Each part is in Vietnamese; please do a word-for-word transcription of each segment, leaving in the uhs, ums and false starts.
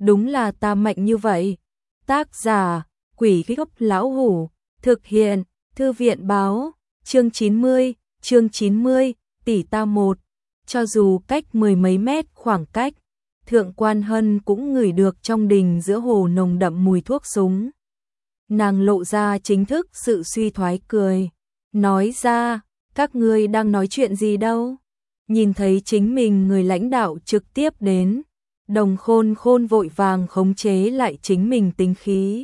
đúng là ta mạnh như vậy. Tác giả, Quỷ Gốc Lão Hủ, thực hiện, Thư viện Báo, chương chín mươi, chương chín mươi, tỷ ta một. Cho dù cách mười mấy mét khoảng cách, Thượng Quan Hân cũng ngửi được trong đình giữa hồ nồng đậm mùi thuốc súng. Nàng lộ ra chính thức sự suy thoái cười, nói ra, các ngươi đang nói chuyện gì đâu? Nhìn thấy chính mình người lãnh đạo trực tiếp đến, Đồng Khôn Khôn vội vàng khống chế lại chính mình tính khí.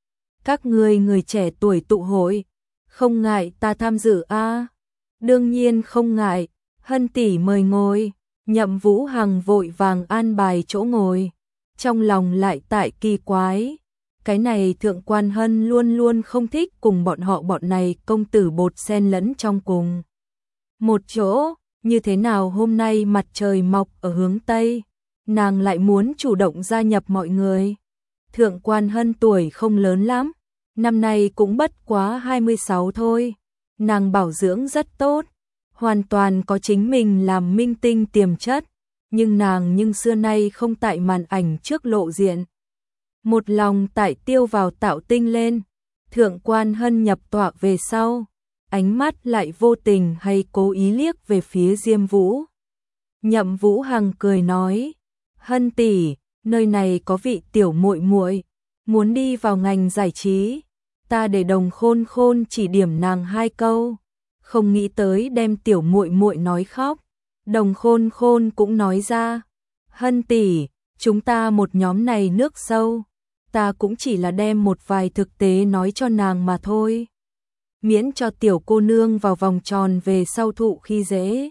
Các ngươi người trẻ tuổi tụ hội, không ngại ta tham dự a? À? Đương nhiên không ngại, Hân tỷ mời ngồi. Nhậm Vũ Hằng vội vàng an bài chỗ ngồi, trong lòng lại tại kỳ quái. Cái này Thượng Quan Hân luôn luôn không thích cùng bọn họ bọn này công tử bột xen lẫn trong cùng một chỗ, như thế nào hôm nay mặt trời mọc ở hướng Tây, nàng lại muốn chủ động gia nhập mọi người. Thượng Quan Hân tuổi không lớn lắm, năm nay cũng bất quá hai mươi sáu thôi, nàng bảo dưỡng rất tốt, hoàn toàn có chính mình làm minh tinh tiềm chất, nhưng nàng nhưng xưa nay không tại màn ảnh trước lộ diện. Một lòng tại tiêu vào tạo tinh lên, Thượng Quan Hân nhập tọa về sau, ánh mắt lại vô tình hay cố ý liếc về phía Diêm Vũ. Nhậm Vũ Hằng cười nói, Hân tỷ, nơi này có vị tiểu muội muội muốn đi vào ngành giải trí, ta để Đồng Khôn Khôn chỉ điểm nàng hai câu. Không nghĩ tới đem tiểu muội muội nói khóc. Đồng Khôn Khôn cũng nói ra, Hân tỷ, chúng ta một nhóm này nước sâu, ta cũng chỉ là đem một vài thực tế nói cho nàng mà thôi, miễn cho tiểu cô nương vào vòng tròn về sau thụ khi dễ.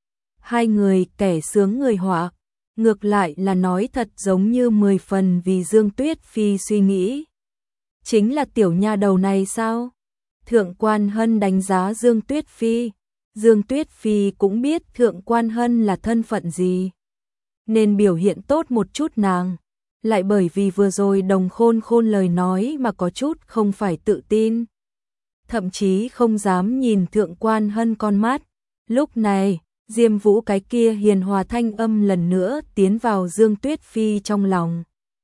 Hai người kẻ sướng người họa, ngược lại là nói thật giống như mười phần vì Dương Tuyết Phi suy nghĩ. Chính là tiểu nha đầu này sao? Thượng Quan Hân đánh giá Dương Tuyết Phi, Dương Tuyết Phi cũng biết Thượng Quan Hân là thân phận gì, nên biểu hiện tốt một chút nàng, lại bởi vì vừa rồi Đồng Khôn Khôn lời nói mà có chút không phải tự tin, thậm chí không dám nhìn Thượng Quan Hân con mắt. Lúc này, Diêm Vũ cái kia hiền hòa thanh âm lần nữa tiến vào Dương Tuyết Phi trong lòng.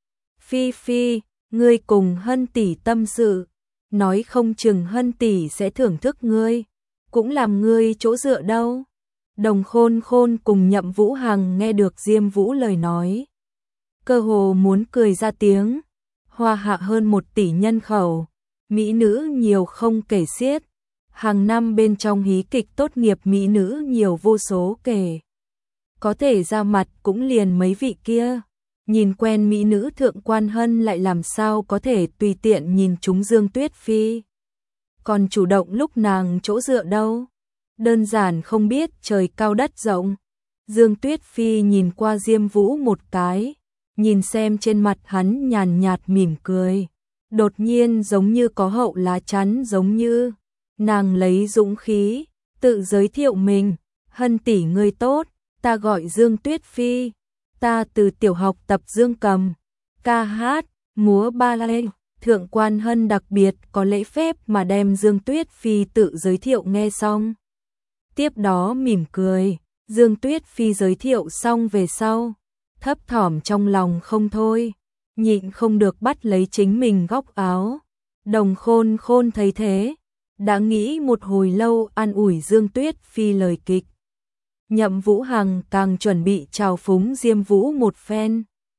Phi Phi, ngươi cùng Hân tỷ tâm sự, nói không chừng Hân tỷ sẽ thưởng thức ngươi, cũng làm ngươi chỗ dựa đâu. Đồng Khôn Khôn cùng Nhậm Vũ Hằng nghe được Diêm Vũ lời nói, cơ hồ muốn cười ra tiếng. Hoa Hạ hơn một tỷ nhân khẩu, mỹ nữ nhiều không kể xiết, hàng năm bên trong hí kịch tốt nghiệp mỹ nữ nhiều vô số kể, có thể ra mặt cũng liền mấy vị kia. Nhìn quen mỹ nữ Thượng Quan Hân lại làm sao có thể tùy tiện nhìn chúng Dương Tuyết Phi, còn chủ động lúc nàng chỗ dựa đâu, đơn giản không biết trời cao đất rộng. Dương Tuyết Phi nhìn qua Diêm Vũ một cái, nhìn xem trên mặt hắn nhàn nhạt mỉm cười, đột nhiên giống như có hậu lá chắn giống như, nàng lấy dũng khí, tự giới thiệu mình, Hân tỷ ngươi tốt, ta gọi Dương Tuyết Phi. Ta từ tiểu học tập dương cầm, ca hát, múa ba lê. Thượng Quan Hân đặc biệt có lễ phép mà đem Dương Tuyết Phi tự giới thiệu nghe xong. Tiếp đó mỉm cười, Dương Tuyết Phi giới thiệu xong về sau, thấp thỏm trong lòng không thôi, nhịn không được bắt lấy chính mình góc áo. Đồng Khôn Khôn thấy thế, đã nghĩ một hồi lâu an ủi Dương Tuyết Phi lời kịch. Nhậm Vũ Hằng càng chuẩn bị chào phúng Diêm Vũ một phen.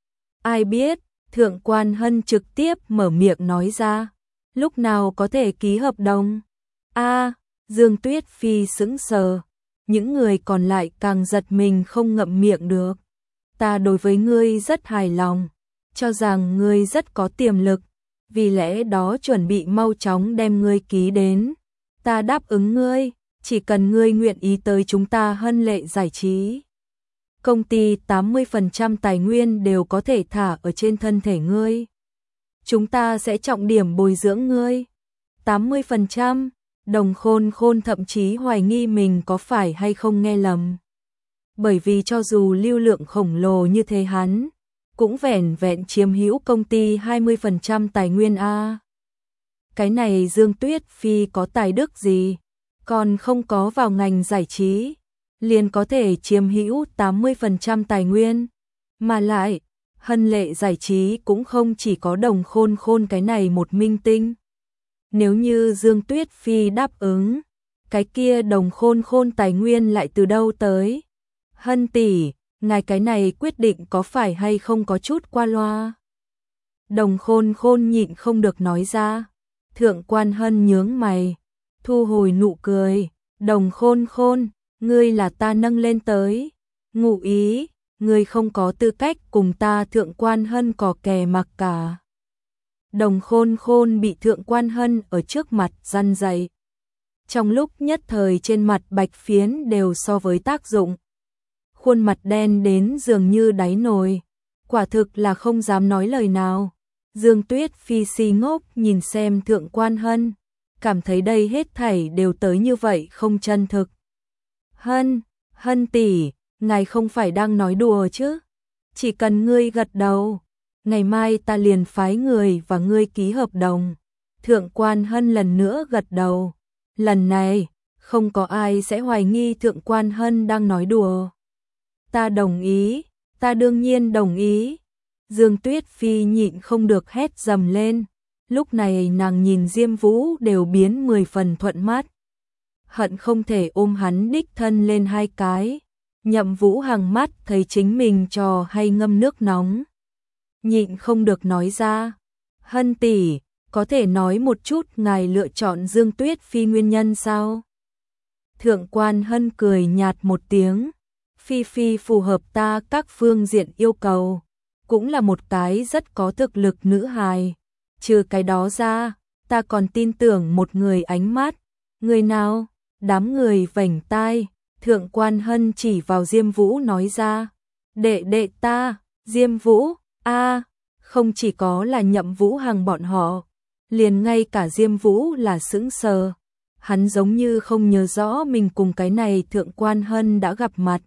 Ai biết, Thượng Quan Hân trực tiếp mở miệng nói ra, lúc nào có thể ký hợp đồng? A, à, Dương Tuyết Phi sững sờ, những người còn lại càng giật mình không ngậm miệng được. Ta đối với ngươi rất hài lòng, cho rằng ngươi rất có tiềm lực, vì lẽ đó chuẩn bị mau chóng đem ngươi ký đến. Ta đáp ứng ngươi, chỉ cần ngươi nguyện ý tới chúng ta Hân Lệ giải trí, công ty tám mươi phần trăm tài nguyên đều có thể thả ở trên thân thể ngươi. Chúng ta sẽ trọng điểm bồi dưỡng ngươi. tám mươi phần trăm, Đồng Khôn Khôn thậm chí hoài nghi mình có phải hay không nghe lầm. Bởi vì cho dù lưu lượng khổng lồ như thế hắn, cũng vẻn vẹn chiếm hữu công ty hai mươi phần trăm tài nguyên a. Cái này Dương Tuyết Phi có tài đức gì? Còn không có vào ngành giải trí, liền có thể chiếm hữu tám mươi phần trăm tài nguyên. Mà lại, Hân Lệ Giải trí cũng không chỉ có Đồng Khôn Khôn cái này một minh tinh. Nếu như Dương Tuyết Phi đáp ứng, cái kia Đồng Khôn Khôn tài nguyên lại từ đâu tới? Hân tỷ, ngài cái này quyết định có phải hay không có chút qua loa? Đồng Khôn Khôn nhịn không được nói ra. Thượng quan Hân nhướng mày, thu hồi nụ cười. Đồng Khôn Khôn, ngươi là ta nâng lên tới. Ngụ ý, ngươi không có tư cách cùng ta Thượng quan Hân cò kè mặc cả. Đồng Khôn Khôn bị Thượng quan Hân ở trước mặt răn dạy. Trong lúc nhất thời trên mặt bạch phiến đều so với tác dụng. Khuôn mặt đen đến dường như đáy nồi, quả thực là không dám nói lời nào. Dương Tuyết Phi si ngốc nhìn xem Thượng quan Hân, cảm thấy đây hết thảy đều tới như vậy không chân thực. Hân, Hân tỷ, ngài không phải đang nói đùa chứ? Chỉ cần ngươi gật đầu, ngày mai ta liền phái người và ngươi ký hợp đồng. Thượng quan Hân lần nữa gật đầu. Lần này, không có ai sẽ hoài nghi Thượng quan Hân đang nói đùa. Ta đồng ý, ta đương nhiên đồng ý. Dương Tuyết Phi nhịn không được hét dầm lên. Lúc này nàng nhìn Diêm Vũ đều biến mười phần thuận mắt. Hận không thể ôm hắn đích thân lên hai cái. Nhậm Vũ Hằng mắt thấy chính mình trò hay ngâm nước nóng. Nhịn không được nói ra. Hân tỷ, có thể nói một chút ngài lựa chọn Dương Tuyết Phi nguyên nhân sao? Thượng quan Hân cười nhạt một tiếng. Phi Phi phù hợp ta các phương diện yêu cầu. Cũng là một cái rất có thực lực nữ hài. Trừ cái đó ra, ta còn tin tưởng một người ánh mắt. Người nào? Đám người vểnh tai. Thượng quan Hân chỉ vào Diêm Vũ nói ra. Đệ đệ ta, Diêm Vũ, a không chỉ có là Nhậm Vũ Hằng bọn họ. Liền ngay cả Diêm Vũ là sững sờ. Hắn giống như không nhớ rõ mình cùng cái này Thượng quan Hân đã gặp mặt.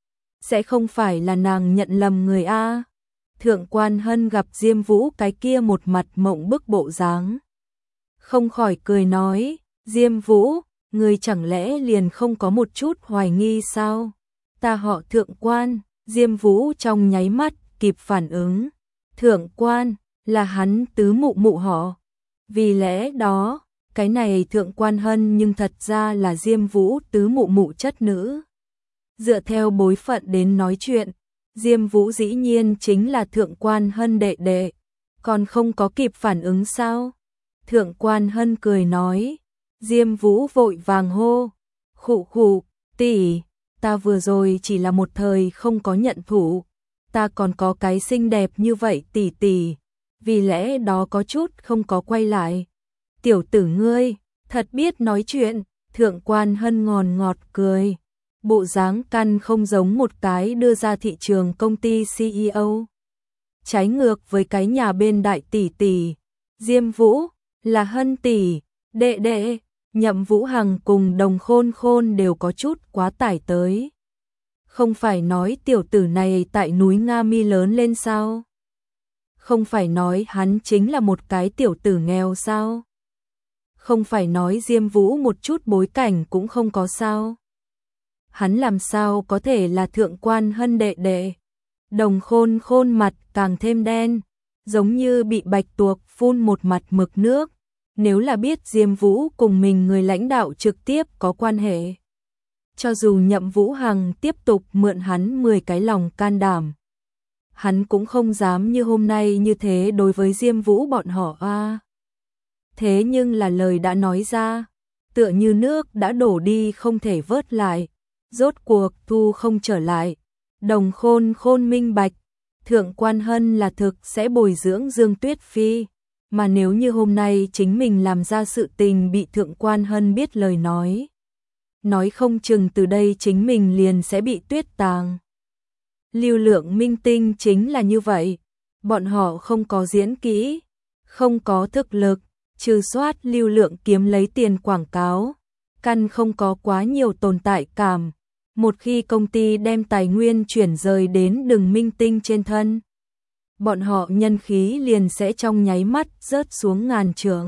Sẽ không phải là nàng nhận lầm người a? Thượng quan Hân gặp Diêm Vũ cái kia một mặt mộng bức bộ dáng, không khỏi cười nói, Diêm Vũ, ngươi chẳng lẽ liền không có một chút hoài nghi sao? Ta họ Thượng quan. Diêm Vũ trong nháy mắt kịp phản ứng. Thượng quan, là hắn tứ mụ mụ họ. Vì lẽ đó, cái này Thượng quan Hân nhưng thật ra là Diêm Vũ tứ mụ mụ chất nữ. Dựa theo bối phận đến nói chuyện, Diêm Vũ dĩ nhiên chính là Thượng quan Hân đệ đệ. Còn không có kịp phản ứng sao? Thượng quan Hân cười nói. Diêm Vũ vội vàng hô. Khụ khụ, tỷ, ta vừa rồi chỉ là một thời không có nhận thủ. Ta còn có cái xinh đẹp như vậy tỷ tỷ. Vì lẽ đó có chút không có quay lại. Tiểu tử ngươi, thật biết nói chuyện. Thượng quan Hân ngòn ngọt cười. Bộ dáng căn không giống một cái đưa ra thị trường công ty xê e ô. Trái ngược với cái nhà bên đại tỷ tỷ. Diêm Vũ, là Hân tỷ, đệ đệ. Nhậm Vũ Hằng cùng Đồng Khôn Khôn đều có chút quá tải tới. Không phải nói tiểu tử này tại núi Nga Mi lớn lên sao? Không phải nói hắn chính là một cái tiểu tử nghèo sao? Không phải nói Diêm Vũ một chút bối cảnh cũng không có sao? Hắn làm sao có thể là Thượng quan Hân đệ đệ? Đồng Khôn Khôn mặt càng thêm đen, giống như bị bạch tuộc phun một mặt mực nước. Nếu là biết Diêm Vũ cùng mình người lãnh đạo trực tiếp có quan hệ, cho dù Nhậm Vũ Hằng tiếp tục mượn hắn mười cái lòng can đảm, hắn cũng không dám như hôm nay như thế đối với Diêm Vũ bọn họ a. À. Thế nhưng là lời đã nói ra, tựa như nước đã đổ đi không thể vớt lại, rốt cuộc thu không trở lại. Đồng Khôn Khôn minh bạch, Thượng quan Hân là thực sẽ bồi dưỡng Dương Tuyết Phi. Mà nếu như hôm nay chính mình làm ra sự tình bị Thượng quan Hân biết lời nói, nói không chừng từ đây chính mình liền sẽ bị tuyết tàng. Lưu lượng minh tinh chính là như vậy, bọn họ không có diễn kỹ, không có thực lực, trừ soát lưu lượng kiếm lấy tiền quảng cáo, căn không có quá nhiều tồn tại cảm. Một khi công ty đem tài nguyên chuyển rời đến đường minh tinh trên thân, bọn họ nhân khí liền sẽ trong nháy mắt rớt xuống ngàn trượng.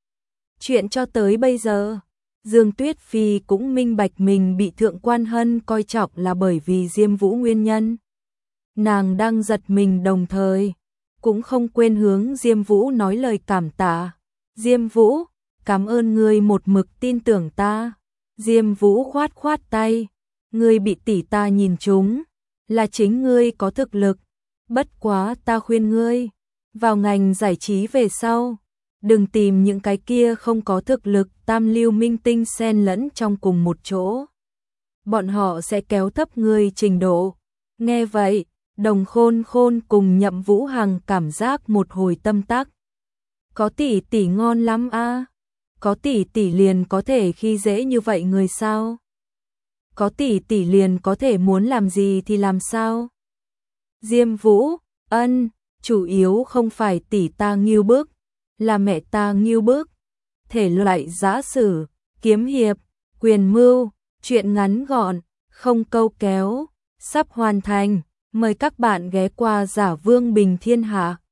Chuyện cho tới bây giờ, Dương Tuyết Phi cũng minh bạch mình bị Thượng quan Hân coi trọng là bởi vì Diêm Vũ nguyên nhân. Nàng đang giật mình đồng thời cũng không quên hướng Diêm Vũ nói lời cảm tạ. Diêm Vũ, cảm ơn ngươi một mực tin tưởng ta. Diêm Vũ khoát khoát tay, ngươi bị tỷ ta nhìn trúng, là chính ngươi có thực lực, bất quá ta khuyên ngươi, vào ngành giải trí về sau, đừng tìm những cái kia không có thực lực tam lưu minh tinh xen lẫn trong cùng một chỗ. Bọn họ sẽ kéo thấp ngươi trình độ. Nghe vậy, Đồng Khôn Khôn cùng Nhậm Vũ Hằng cảm giác một hồi tâm tắc. Có tỷ tỷ ngon lắm a. Có tỷ tỷ liền có thể khi dễ như vậy người sao? Có tỷ tỷ liền có thể muốn làm gì thì làm sao? Diêm Vũ, ân, chủ yếu không phải tỷ ta nghiêu bức, là mẹ ta nghiêu bức. Thể loại giã sử, kiếm hiệp, quyền mưu, truyện ngắn gọn, không câu kéo, sắp hoàn thành. Mời các bạn ghé qua Giả Vương Bình Thiên Hạ.